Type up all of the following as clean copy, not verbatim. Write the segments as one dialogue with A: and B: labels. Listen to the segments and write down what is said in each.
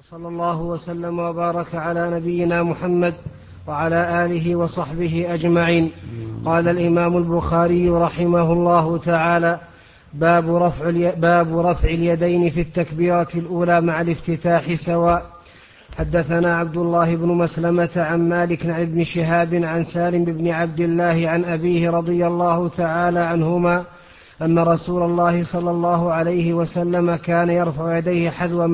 A: صلى الله وسلم وبارك على نبينا محمد وعلى آله وصحبه أجمعين. قال الإمام البخاري رحمه الله تعالى: باب رفع اليدين في التكبيرة الأولى مع الافتتاح سواء. حدثنا عبد الله بن مسلمة عن مالك عن ابن شهاب عن سالم بن عبد الله عن أبيه رضي الله تعالى عنهما أن رسول الله صلى الله عليه وسلم كان يرفع يديه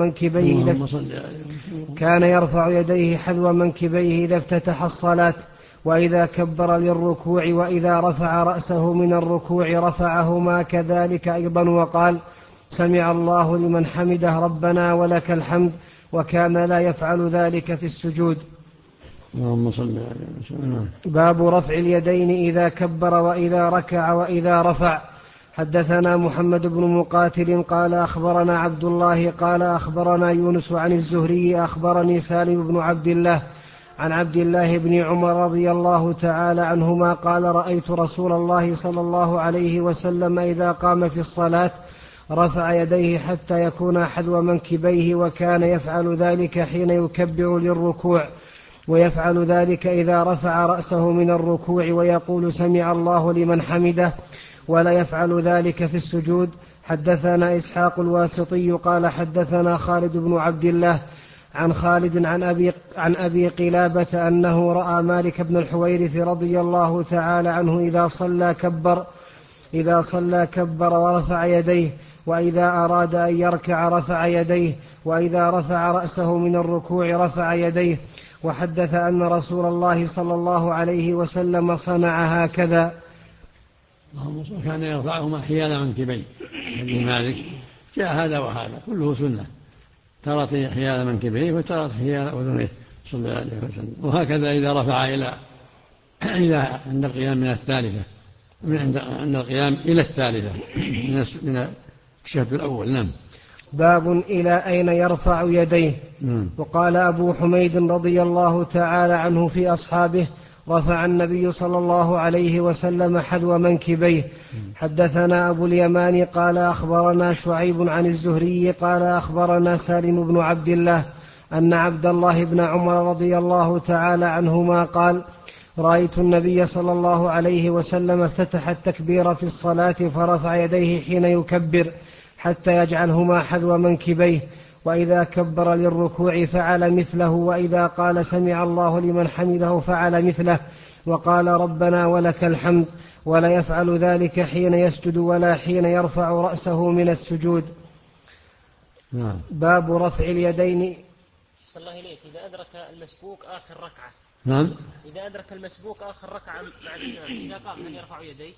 A: حذو منكبيه إذا افتتح الصلاة، وإذا كبر للركوع، وإذا رفع رأسه من الركوع رفعهما كذلك أيضا، وقال: سمع الله لمن حمده ربنا ولك الحمد، وكان لا يفعل ذلك في السجود.
B: اللهم صل على وسلم.
A: باب رفع اليدين إذا كبر وإذا ركع وإذا رفع. حدثنا محمد بن مقاتل قال أخبرنا عبد الله قال أخبرنا يونس عن الزهري أخبرني سالم بن عبد الله عن عبد الله بن عمر رضي الله تعالى عنهما قال: رأيت رسول الله صلى الله عليه وسلم إذا قام في الصلاة رفع يديه حتى يكون حذو منكبيه، وكان يفعل ذلك حين يكبر للركوع، ويفعل ذلك إذا رفع رأسه من الركوع ويقول: سمع الله لمن حمده، ولا يفعل ذلك في السجود. حدثنا إسحاق الواسطي قال حدثنا خالد بن عبد الله عن خالد عن أبي قلابة أنه رأى مالك بن الحويرث رضي الله تعالى عنه إذا صلى كبر ورفع يديه، وإذا أراد أن يركع رفع يديه، وإذا رفع رأسه من الركوع رفع يديه. وحدث أن رسول الله صلى الله عليه وسلم صنع هكذا.
B: كان يرفعهما حيال منكبيه. حديث مالك جاء هذا وهذا كله سنة، ترى حيال منكبيه وترى حيال أذنيه صلى الله عليه وسلم. وهكذا إذا رفع إلى عند القيام من الثالثة، عند القيام إلى الثالثة من الشهد الأول. نعم.
A: باب إلى أين يرفع يديه. وقال أبو حميد رضي الله تعالى عنه في أصحابه: رفع النبي صلى الله عليه وسلم حذو منكبيه. حدثنا أبو اليمان قال أخبرنا شعيب عن الزهري قال أخبرنا سالم بن عبد الله أن عبد الله بن عمر رضي الله تعالى عنهما قال: رأيت النبي صلى الله عليه وسلم افتتح التكبير في الصلاة فرفع يديه حين يكبر حتى يجعلهما حذو منكبيه، وإذا كبر للركوع فعل مثله، وإذا قال سمع الله لمن حمده فعل مثله، وقال ربنا ولك الحمد، ولا يفعل ذلك حين يسجد ولا حين يرفع رأسه من السجود. باب رفع اليدين.
C: صلى الله إليك إذا أدرك المسبوق آخر ركعة.
B: نعم.
C: إذا أدرك المسبوق آخر ركعة مع الإمام إذا قام هل يرفع يديه؟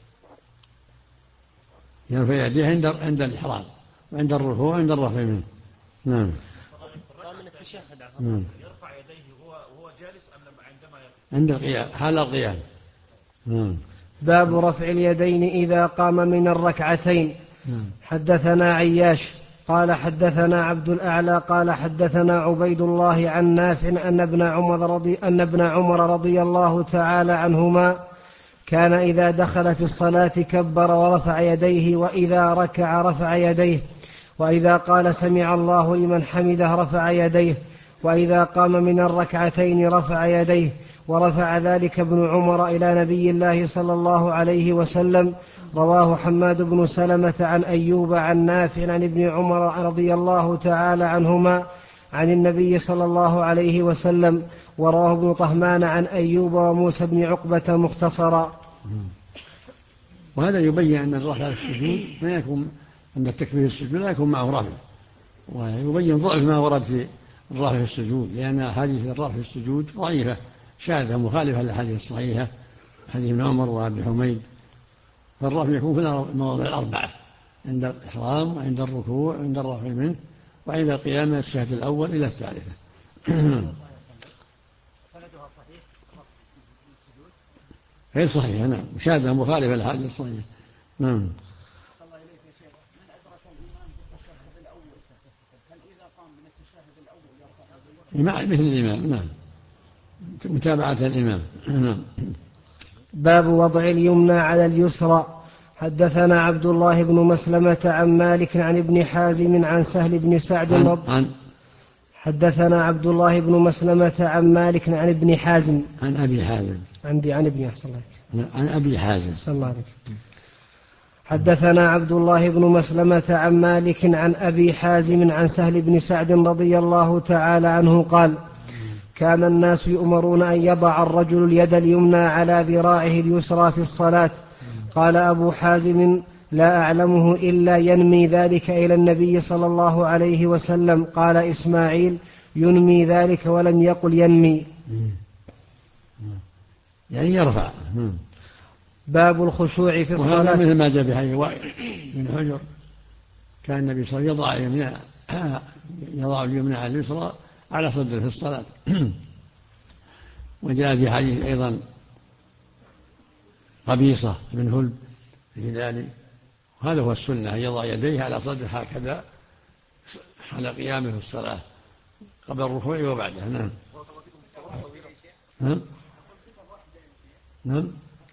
B: يرفع يديه عند الإحرام وعند الركوع وعند الرفع منه. نعم.
C: من التشهد.
B: نعم.
D: يرفع يديه وهو جالس أم عندما يرفع؟
B: عند القيام، حال القيام. نعم.
A: باب رفع اليدين إذا قام من الركعتين. حدثنا عياش قال حدثنا عبد الأعلى قال حدثنا عبيد الله عن نافع أن ابن عمر رضي الله تعالى عنهما كان إذا دخل في الصلاة كبر ورفع يديه، وإذا ركع رفع يديه، وإذا قال سمع الله لمن حمده رفع يديه، وإذا قام من الركعتين رفع يديه. ورفع ذلك ابن عمر إلى نبي الله صلى الله عليه وسلم. رواه حماد بن سلمة عن أيوب عن نافع عن ابن عمر رضي الله تعالى عنهما عن النبي صلى الله عليه وسلم. ورواه ابن طهمان عن أيوب وموسى بن عقبة مختصرا.
B: وهذا يبين أن الرفع السجود ما يكون عند التكبير السجود لا يكون معه رفع، ويبين ضعف ما ورد في الرفع في السجود، لأن أحاديث الرفع في السجود ضعيفة شاذة مخالفة للأحاديث الصحيحة، حديث ابن عمر وابي حميد. فالرفع يكون في المواضع الأربعة: عند الإحرام وعند الركوع وعند الرفع منه وعند القيام من الشهد الأول إلى الثالثة.
C: سندها صحيح
B: غير صحيحة. نعم. شاذة مخالفة للأحاديث الصحيحة. نعم. مثل الإمام. نعم. متابعة الإمام. نعم.
A: باب وضع اليمنى على اليسرى. حدثنا عبد الله بن مسلمة عن مالك عن ابن حازم عن سهل بن سعد حدثنا عبد الله بن مسلمة عن مالك عن ابن حازم.
B: عن أبي حازم.
A: عن ابن أحسن الله.
B: عن أبي حازم.
A: أحسن الله عليك. حدثنا عبد الله بن مسلمة عن مالك عن أبي حازم عن سهل بن سعد رضي الله تعالى عنه قال: كان الناس يؤمرون أن يضع الرجل اليد اليمنى على ذراعه اليسرى في الصلاة. قال أبو حازم: لا أعلمه إلا ينمي ذلك إلى النبي صلى الله عليه وسلم. قال إسماعيل: ينمي ذلك ولم يقل ينمي.
B: يعني يرفع.
A: باب الخشوع في الصلاة.
B: وهذا مثل ما جاء في حديث وائل بن حجر، كان النبي صلى الله عليه وسلم يضع اليمنى على اليسرى على صدره في الصلاة. وجاء في حديث أيضا قبيصة بن هلب في ذلك. هذا هو السنة، أن يضع يديه على صدره هكذا على قيامه في الصلاة قبل الركوع وبعده. نعم. نعم. نعم.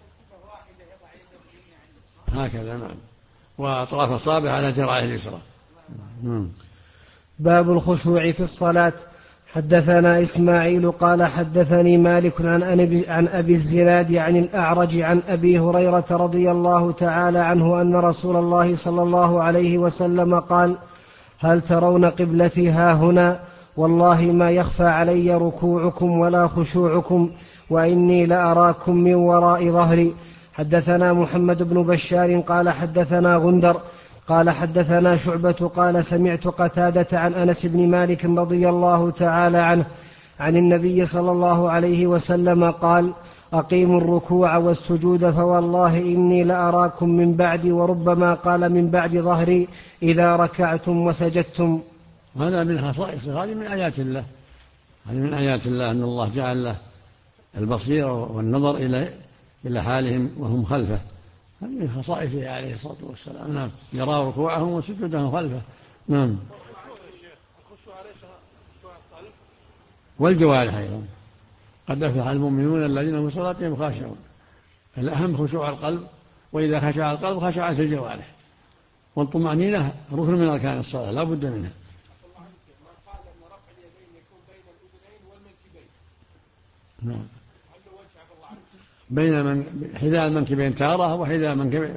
B: هكذا. نعم. وأطراف أصابعه على ذراعه اليسرى. نعم.
A: باب الخشوع في الصلاة. حدثنا إسماعيل قال حدثني مالك عن أبي الزناد عن الأعرج عن أبي هريرة رضي الله تعالى عنه أن رسول الله صلى الله عليه وسلم قال: هل ترون قبلتي ها هنا؟ والله ما يخفى علي ركوعكم ولا خشوعكم، وإني لأراكم من وراء ظهري. حدثنا محمد بن بشار قال حدثنا غندر قال حدثنا شعبة قال سمعت قتادة عن أنس بن مالك رضي الله تعالى عنه عن النبي صلى الله عليه وسلم قال: أقيموا الركوع والسجود فوالله إني لأراكم من بعدي، وربما قال من بعد ظهري، إذا ركعتم وسجدتم.
B: هذا من خصائص، هذه من آيات الله، هذه من آيات الله أن الله جعل له البصيرة والنظر إلى حالهم وهم خلفه. هذه من خصائصه عليه الصلاة والسلام. نعم. يرى ركوعهم وسجودهم خلفه. نعم. والجوارح أيضا. قد أفلح المؤمنون الذين هم في صلاتهم خاشعون. الأهم خشوع القلب، وإذا خشع القلب خشعت الجوارح. والطمأنينة ركن من أركان الصلاة لا بد منها. نعم. بين حذاء المنكبين تارة، وحذاء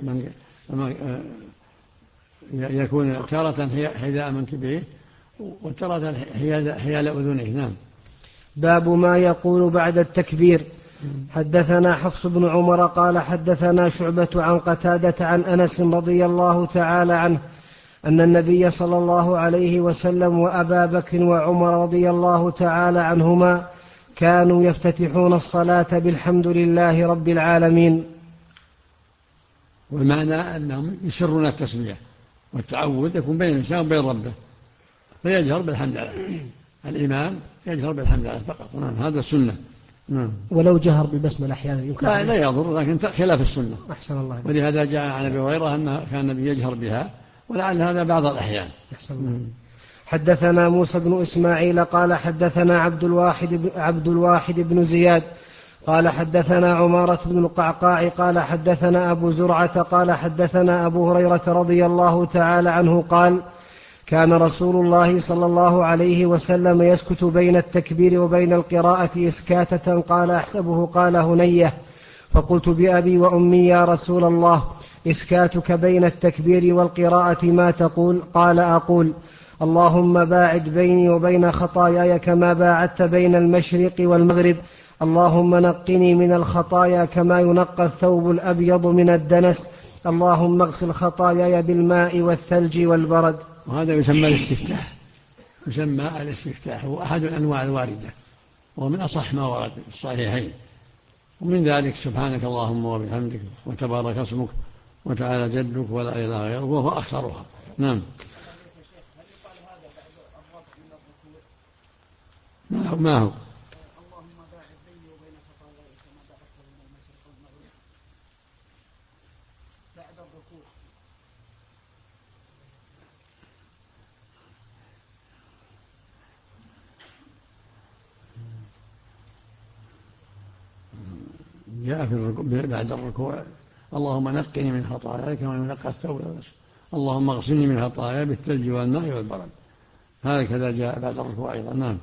B: يكون تارة حذاء منكبيه وتارة حيال أذنيه. نعم.
A: باب ما يقول بعد التكبير. حدثنا حفص بن عمر قال حدثنا شعبة عن قتادة عن أنس رضي الله تعالى عنه أن النبي صلى الله عليه وسلم وأبا بكر وعمر رضي الله تعالى عنهما كانوا يفتتحون الصلاة بالحمد لله رب العالمين.
B: والمعنى أنهم يسرون التسبيح والتعوذ يكون بين الإنسان وبين ربه، فيجهر بالحمد لله. الإمام يجهر بالحمد لله فقط. نعم. هذا السنة. نعم.
A: ولو جهر بالبسملة أحيانا يمكن
B: لا يضر، لكن خلاف السنة.
A: أحسن الله.
B: ولهذا جاء عن أبي هريرة أن كان النبي يجهر بها، ولعل هذا بعض الأحيان.
A: أحسن الله. حدثنا موسى بن إسماعيل قال حدثنا عبد الواحد بن زياد قال حدثنا عمارة بن القعقاع قال حدثنا أبو زرعة قال حدثنا أبو هريرة رضي الله تعالى عنه قال: كان رسول الله صلى الله عليه وسلم يسكت بين التكبير وبين القراءة إسكاتة. قال أحسبه قال هنية، فقلت بأبي وأمي يا رسول الله، إسكاتك بين التكبير والقراءة ما تقول؟ قال: أقول: اللهم باعد بيني وبين خطاياي كما باعدت بين المشرق والمغرب، اللهم نقني من الخطايا كما ينقى الثوب الأبيض من الدنس، اللهم اغسل خطاياي بالماء والثلج والبرد.
B: وهذا يسمى الاستفتاح. يسمى الاستفتاح، هو أحد الأنواع الواردة، ومن أصح ما ورد في الصحيحين. ومن ذلك سبحانك اللهم وبحمدك وتبارك اسمك وتعالى جدك ولا إله غيرك، وهو أكثرها. نعم. ما هو جاء في بعد الركوع: اللهم نقني من خطاياي كما ينقى الثوب الأبيض، اللهم اغسلني من خطاياي بالثلج والماء والبرد. هكذا جاء بعد الركوع أيضا. نعم.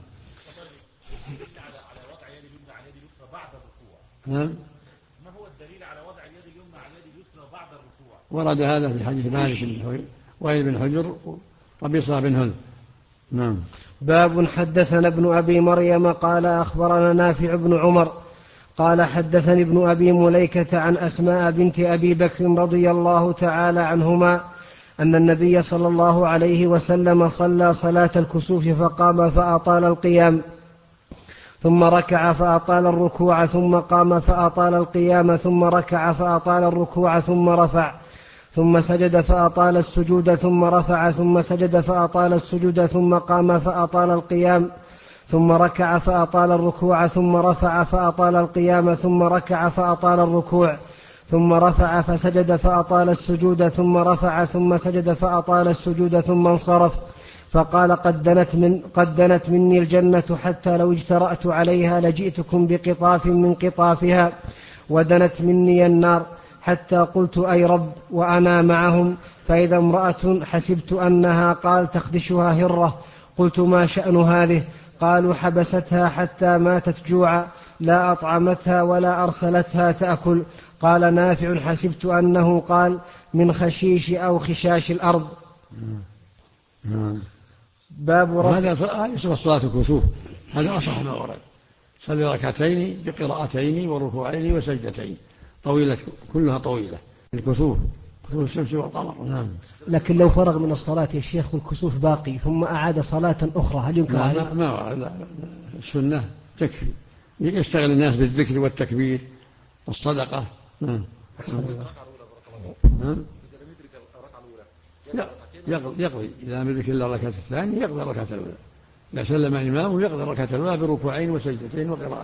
D: على وضع اليد اليمنى على اليد اليسرى بعد الركوع.
B: نعم.
D: ما هو الدليل على وضع اليد اليمنى على اليد اليسرى بعد الركوع؟
B: ورد هذا في حديث مالك وائل بن حجر وقبيصة بن هند. نعم.
A: باب حدثنا ابن أبي مريم قال أخبرنا نافع بن عمر قال حدثني ابن أبي مليكة عن أسماء بنت أبي بكر رضي الله تعالى عنهما أن النبي صلى الله عليه وسلم صلى صلاة الكسوف فقام فأطال القيام ثم ركع فأطال الركوع ثم قام فأطال القيام ثم ركع فأطال الركوع ثم رفع ثم سجد فأطال السجود ثم رفع ثم سجد فأطال السجود ثم قام فأطال القيام ثم ركع فأطال الركوع ثم رفع فأطال القيام ثم ركع فأطال الركوع ثم رفع فسجد فأطال السجود ثم رفع ثم سجد فأطال السجود ثم انصرف فقال قد دنت مني الجنة حتى لو اجترأت عليها لجئتكم بقطاف من قطافها ودنت مني النار حتى قلت أي رب وأنا معهم فإذا امرأة حسبت أنها قال تخدشها هرة قلت ما شأن هذه قالوا حبستها حتى ماتت جوعا لا أطعمتها ولا أرسلتها تأكل قال نافع حسبت أنه قال من خشيش أو خشاش الأرض. باب
B: هذا يسمى صلاة الكسوف، هذا أصح ما ورد. صلي ركعتين بقراءتين وركوعين وسجدتين طويلة كلها طويلة الكسوف كسوف الشمس والقمر. نعم.
A: لكن لو فرغ من الصلاة يا شيخ والكسوف باقي ثم أعاد صلاة أخرى هل ينكر عليه؟
B: ما السنة تكفي، يشتغل الناس بالذكر والتكبير والصدقة. نعم. يقضي إذا لم يدرك إلا الركعة الثانية يقضي الركعة الأولى، إذا سلم إمامه يقضي الركعة الأولى بركوعين وسجدتين وقراءة.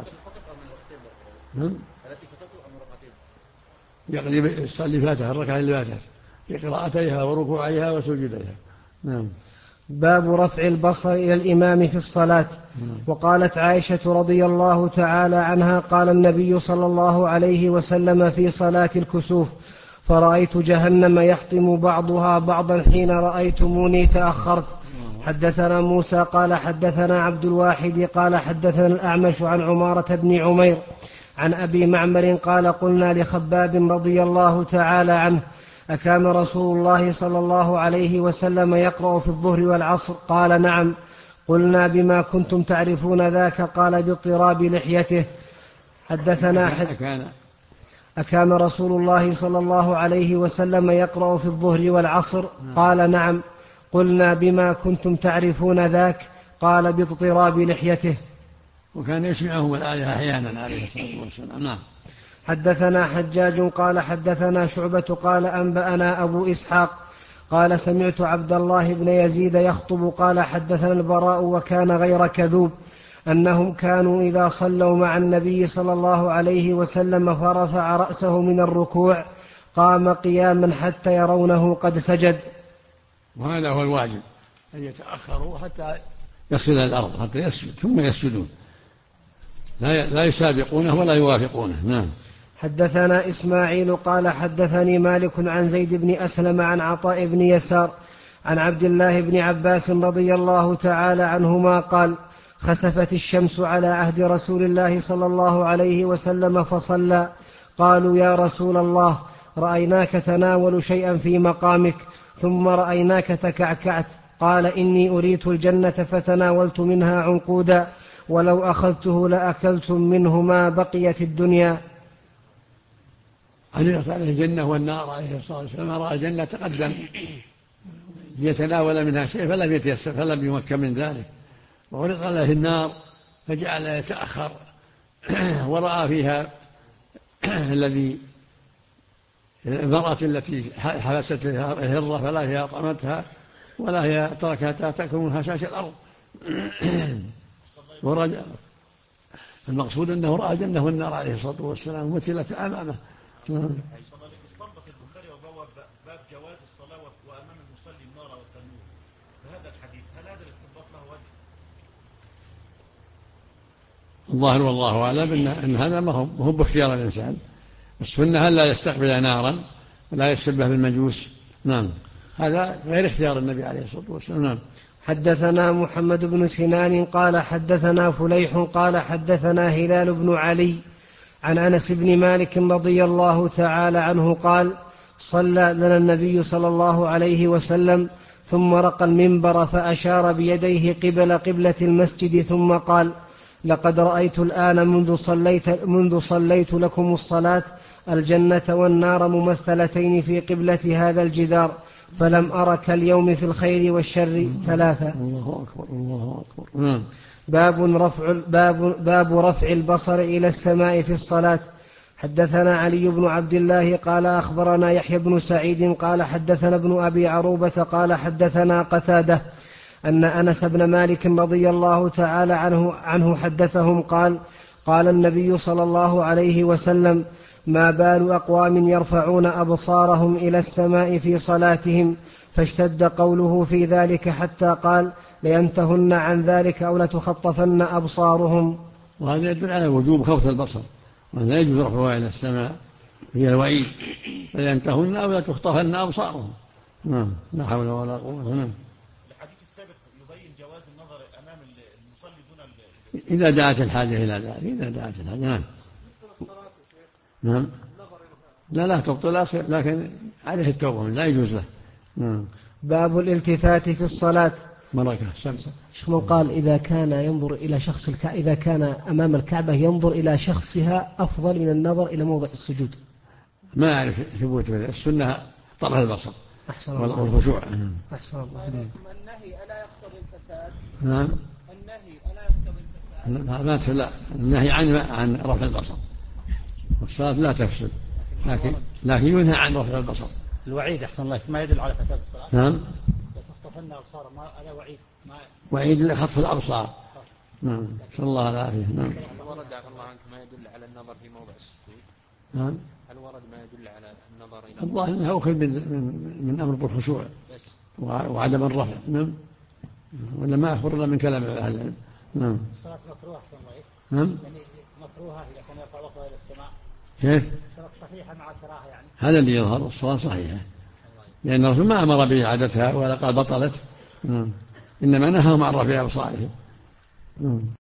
B: يقضي اللي فاتها الركعة اللي فاتت بقراءتيها وركوعيها وسجوديها. نعم.
A: باب رفع البصر إلى الإمام في الصلاة. وقالت عائشة رضي الله تعالى عنها قال النبي صلى الله عليه وسلم في صلاة الكسوف فرأيت جهنم يحطم بعضها بعضا حين رأيتموني تأخرت. حدثنا موسى قال حدثنا عبد الواحد قال حدثنا الأعمش عن عمارة بن عمير عن أبي معمر قال قلنا لخباب رضي الله تعالى عنه أكان رسول الله صلى الله عليه وسلم يقرأ في الظهر والعصر؟ قال نعم. قلنا بما كنتم تعرفون ذاك؟ قال باضطراب لحيته. حدثنا أكان رسول الله صلى الله عليه وسلم يقرأ في الظهر والعصر؟ قال نعم. قلنا بما كنتم تعرفون ذاك؟ قال باضطراب لحيته.
B: وكان يسمعهم الآية أحيانا عليه الصلاة والسلام. نعم.
A: حدثنا حجاج قال حدثنا شعبة قال أنبأنا أبو إسحاق قال سمعت عبد الله بن يزيد يخطب قال حدثنا البراء وكان غير كذوب أنهم كانوا إذا صلوا مع النبي صلى الله عليه وسلم فرفع رأسه من الركوع قام قياما حتى يرونه قد سجد.
B: وهذا هو الواجب أن يتأخروا حتى يصل إلى الأرض حتى يسجد ثم يسجدون، لا يسابقونه ولا يوافقونه. نعم.
A: حدثنا إسماعيل قال حدثني مالك عن زيد بن أسلم عن عطاء بن يسار عن عبد الله بن عباس رضي الله تعالى عنهما قال خسفت الشمس على عهد رسول الله صلى الله عليه وسلم فصلى قالوا يا رسول الله رأيناك تناول شيئا في مقامك ثم رأيناك تكعكعت. قال إني أريت الجنة فتناولت منها عنقودا ولو أخذته لأكلتم منه ما بقيت الدنيا.
B: عرضت عليه الجنة والنار عليه الصلاة والسلام، رأى الجنة تقدم ليتناول منها شيء فلم يتيسر فلم يمكن من ذلك، وعرض عليه النار فجعل يتأخر ورأى فيها المرأة التي حبست الهرة فلا هي أطعمتها ولا هي تركتها تأكل من خشاش الأرض. ورجع المقصود أنه رأى الجنة والنار عليه الصلاة والسلام مثلة أمامه.
D: استنبط البخاري وبواب باب جواز الصلاة وأمام المصلي النار والتنور بهذا الحديث، هل هذا الاستنباط له وجه؟
B: الظاهر والله أعلم أن هذا ما هو باختيار الإنسان، السنة لا يستقبل نارا ولا يسبه بالمجوس. نعم. هذا غير اختيار النبي عليه الصلاة والسلام. نعم.
A: حدثنا محمد بن سنان قال حدثنا فليح قال حدثنا هلال بن علي عن أنس بن مالك رضي الله تعالى عنه قال صلى لنا النبي صلى الله عليه وسلم ثم رقى المنبر فأشار بيديه قبل قبلة المسجد ثم قال لقد رأيت الآن منذ صليت لكم الصلاة الجنة والنار ممثلتين في قبلة هذا الجدار فلم أر كاليوم في الخير والشر ثلاثة.
B: الله أكبر الله أكبر.
A: باب رفع البصر إلى السماء في الصلاة. حدثنا علي بن عبد الله قال أخبرنا يحيى بن سعيد قال حدثنا ابن أبي عروبة قال حدثنا قتادة أن أنس بن مالك رضي الله تعالى عنه حدثهم قال النبي صلى الله عليه وسلم ما بال أقوام يرفعون أبصارهم إلى السماء في صلاتهم فاشتد قوله في ذلك حتى قال لينتهن عن ذلك أو لتخطفن أبصارهم.
B: وهذا يدل على وجوب خوف البصر وأن لا يجوز رفعها إلى السماء هي الوعيد لينتهن أو لتخطفن أبصارهم. نعم لا حول ولا قوة. نعم.
D: الحديث السابق يبين جواز النظر أمام المصلي دون
B: إذا دعت الحاجة إلى ذلك إذا دعت الحاجة. نعم نعم لا تبطل لكن عليه التوبة لا يجوز له. نعم.
A: باب الالتفات في الصلاة.
B: بركة
A: شيخ من قال إذا كان ينظر إلى إذا كان أمام الكعبة ينظر إلى شخصها أفضل من النظر إلى موضع السجود.
B: ما أعرف ثبوت السنة طرف البصر والخشوع.
A: أحسن الله.
C: النهي ألا يقتضي الفساد؟
B: نعم.
C: النهي ألا يقتضي الفساد؟
B: لا النهي عن رفع البصر والصلاة لا تفسد لكن ينهى عن رفع البصر.
C: الوعيد أحسن الله ما يدل على فساد الصلاة.
B: نعم.
C: تخطفن أبصار ما هذا وعيد
B: وعيد لخطف الأبصار. نعم صلى الله العافية. نعم.
E: هل ورد عفى الله عنك ما يدل على النظر في موضع السجود؟
B: نعم.
E: هل ورد ما يدل على النظر إلى
B: الله أنه أخذ من أمر بالخشوع وعدم الرفع. نعم. ولا ما أخبر إلا من كلام أهل العلم. نعم.
C: الصلاة مكروهة أحسن الله.
B: نعم.
C: يعني مكروهة إذا كان يرفع بصره إلى السماء.
B: كيف؟
C: الصلاة صحيحة مع الكراهة يعني.
B: هذا اللي يظهر الصلاة صحيحة لأن الرسول ما أمر بإعادتها ولا قال بطلت. إنما نهاهم عن رفع أبصارهم.